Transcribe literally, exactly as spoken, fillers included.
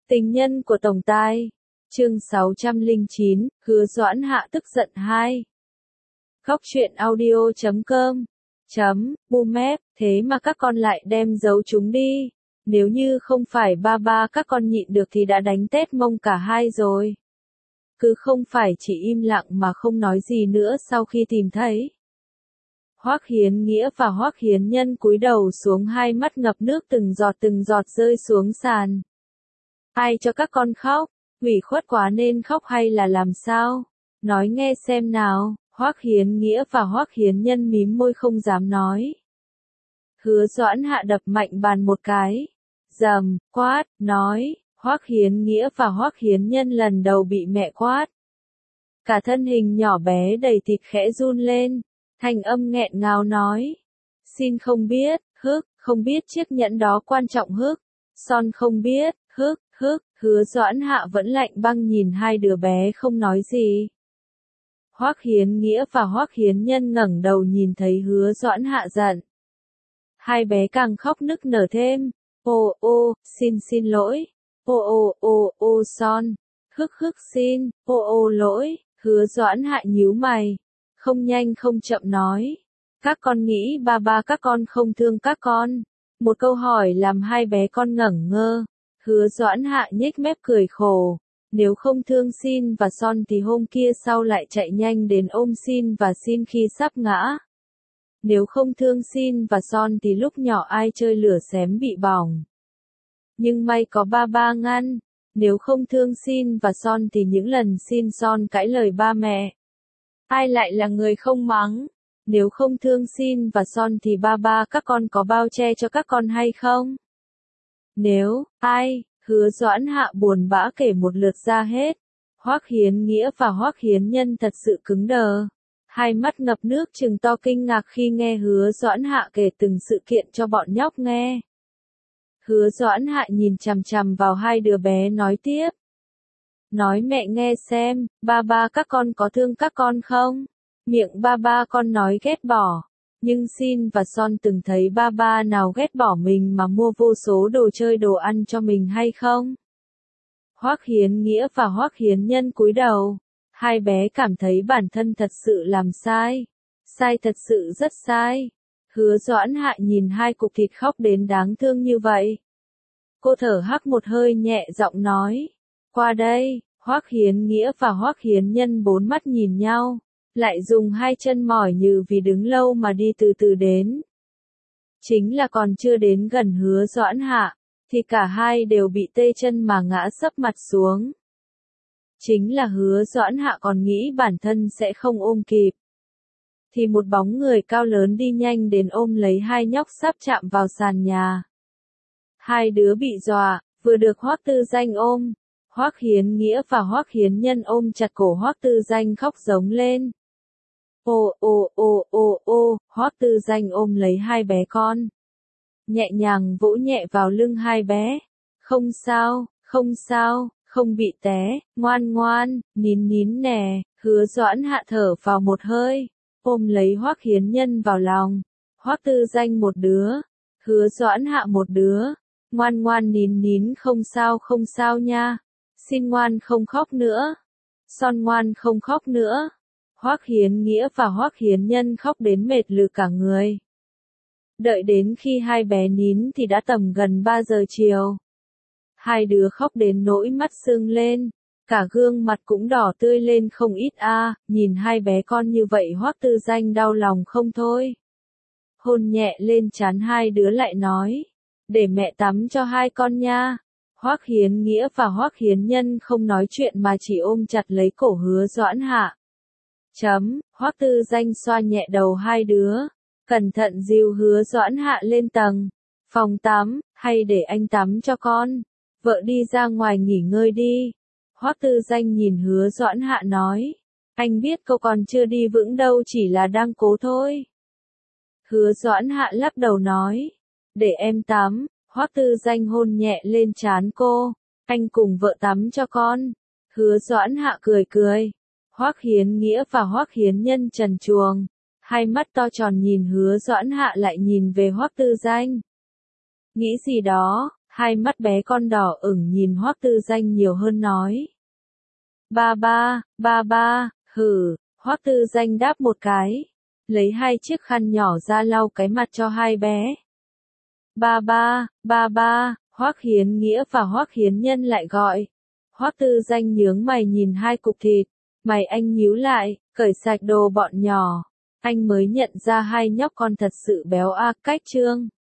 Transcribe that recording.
Tình nhân của Tổng Tài. Chương sáu trăm lẻ chín, Hứa Doãn Hạ tức giận hai. Khóc chuyện audio chấm com. Chấm, Bumép, thế mà các con lại đem giấu chúng đi. Nếu như không phải ba ba các con nhịn được thì đã đánh tét mông cả hai rồi. Cứ không phải chỉ im lặng mà không nói gì nữa sau khi tìm thấy. Hoắc Hiến Nghĩa và Hoắc Hiến Nhân cúi đầu xuống, hai mắt ngập nước từng giọt từng giọt rơi xuống sàn. Ai cho các con khóc? Ủy khuất quá nên khóc hay là làm sao? Nói nghe xem nào. Hoắc Hiến Nghĩa và Hoắc Hiến Nhân mím môi không dám nói. Hứa Doãn Hạ đập mạnh bàn một cái. Rầm, quát, nói. Hoắc Hiến Nghĩa và Hoắc Hiến Nhân lần đầu bị mẹ quát. Cả thân hình nhỏ bé đầy thịt khẽ run lên. Thanh âm nghẹn ngào nói. Xin không biết, hức, không biết chiếc nhẫn đó quan trọng hức. Son không biết, hức, hức. Hứa Doãn Hạ vẫn lạnh băng nhìn hai đứa bé không nói gì. Hoắc Hiến Nghĩa và Hoắc Hiến Nhân ngẩng đầu nhìn thấy Hứa Doãn Hạ giận. Hai bé càng khóc nức nở thêm. Ô ô, xin xin lỗi. Ô ô ô ô Son. Hức hức xin, ô ô lỗi. Hứa Doãn Hạ nhíu mày. Không nhanh không chậm nói. Các con nghĩ ba ba các con không thương các con. Một câu hỏi làm hai bé con ngẩn ngơ. Hứa Doãn Hạ nhếch mép cười khổ. Nếu không thương Xin và Son thì hôm kia sau lại chạy nhanh đến ôm Xin và Xin khi sắp ngã. Nếu không thương Xin và Son thì lúc nhỏ ai chơi lửa xém bị bỏng. Nhưng may có ba ba ngăn. Nếu không thương Xin và Son thì những lần Xin Son cãi lời ba mẹ. Ai lại là người không mắng? Nếu không thương Xin và Son thì ba ba các con có bao che cho các con hay không? Nếu, ai, Hứa Doãn Hạ buồn bã kể một lượt ra hết. Hoắc Hiến Nghĩa và Hoắc Hiến Nhân thật sự cứng đờ. Hai mắt ngập nước trừng to kinh ngạc khi nghe Hứa Doãn Hạ kể từng sự kiện cho bọn nhóc nghe. Hứa Doãn Hạ nhìn chằm chằm vào hai đứa bé nói tiếp. Nói mẹ nghe xem, ba ba các con có thương các con không? Miệng ba ba con nói ghét bỏ. Nhưng Xin và Son từng thấy ba ba nào ghét bỏ mình mà mua vô số đồ chơi đồ ăn cho mình hay không? Hoắc Hiến Nghĩa và Hoắc Hiến Nhân cúi đầu. Hai bé cảm thấy bản thân thật sự làm sai. Sai thật sự rất sai. Hứa Doãn Hạ nhìn hai cục thịt khóc đến đáng thương như vậy. Cô thở hắt một hơi nhẹ giọng nói. Qua đây, Hoắc Hiến Nghĩa và Hoắc Hiến Nhân bốn mắt nhìn nhau. Lại dùng hai chân mỏi như vì đứng lâu mà đi từ từ đến. Chính là còn chưa đến gần Hứa Doãn Hạ, thì cả hai đều bị tê chân mà ngã sấp mặt xuống. Chính là Hứa Doãn Hạ còn nghĩ bản thân sẽ không ôm kịp. Thì một bóng người cao lớn đi nhanh đến ôm lấy hai nhóc sắp chạm vào sàn nhà. Hai đứa bị dọa, vừa được Hoắc Tư Danh ôm. Hoắc Hiến Nghĩa và Hoắc Hiến Nhân ôm chặt cổ Hoắc Tư Danh khóc giống lên. Ô ô ô ô ô, Hoắc Tư Danh ôm lấy hai bé con. Nhẹ nhàng vỗ nhẹ vào lưng hai bé. Không sao, không sao, không bị té, ngoan ngoan, nín nín nè. Hứa Doãn Hạ thở vào một hơi, ôm lấy Hoắc Hiến Nhân vào lòng. Hoắc Tư Danh một đứa, Hứa Doãn Hạ một đứa. Ngoan ngoan nín nín không sao không sao nha. Xin ngoan không khóc nữa. Son ngoan không khóc nữa. Hoắc Hiến Nghĩa và Hoắc Hiến Nhân khóc đến mệt lử cả người. Đợi đến khi hai bé nín thì đã tầm gần ba giờ chiều. Hai đứa khóc đến nỗi mắt sưng lên, cả gương mặt cũng đỏ tươi lên không ít a. À, nhìn hai bé con như vậy Hoắc Tư Danh đau lòng không thôi. Hôn nhẹ lên trán hai đứa lại nói, để mẹ tắm cho hai con nha. Hoắc Hiến Nghĩa và Hoắc Hiến Nhân không nói chuyện mà chỉ ôm chặt lấy cổ Hứa Doãn Hạ. Chấm, Hoắc Tư Danh xoa nhẹ đầu hai đứa, cẩn thận dìu Hứa Doãn Hạ lên tầng, phòng tắm, hay để anh tắm cho con, vợ đi ra ngoài nghỉ ngơi đi. Hoắc Tư Danh nhìn Hứa Doãn Hạ nói, anh biết cô còn chưa đi vững đâu, chỉ là đang cố thôi. Hứa Doãn Hạ lắc đầu nói, để em tắm. Hoắc Tư Danh hôn nhẹ lên trán cô, anh cùng vợ tắm cho con. Hứa Doãn Hạ cười cười. Hoắc Hiến Nghĩa và Hoắc Hiến Nhân trần truồng, hai mắt to tròn nhìn Hứa Doãn Hạ lại nhìn về Hoắc Tư Danh. Nghĩ gì đó, Hai mắt bé con đỏ ửng nhìn Hoắc Tư Danh nhiều hơn nói. Ba ba, ba ba, hừ, Hoắc Tư Danh đáp một cái, lấy hai chiếc khăn nhỏ ra lau cái mặt cho hai bé. Ba ba, ba ba, Hoắc Hiến Nghĩa và Hoắc Hiến Nhân lại gọi. Hoắc Tư Danh nhướng mày nhìn hai cục thịt, mày anh nhíu lại, cởi sạch đồ bọn nhỏ. Anh mới nhận ra hai nhóc con thật sự béo a cách trương.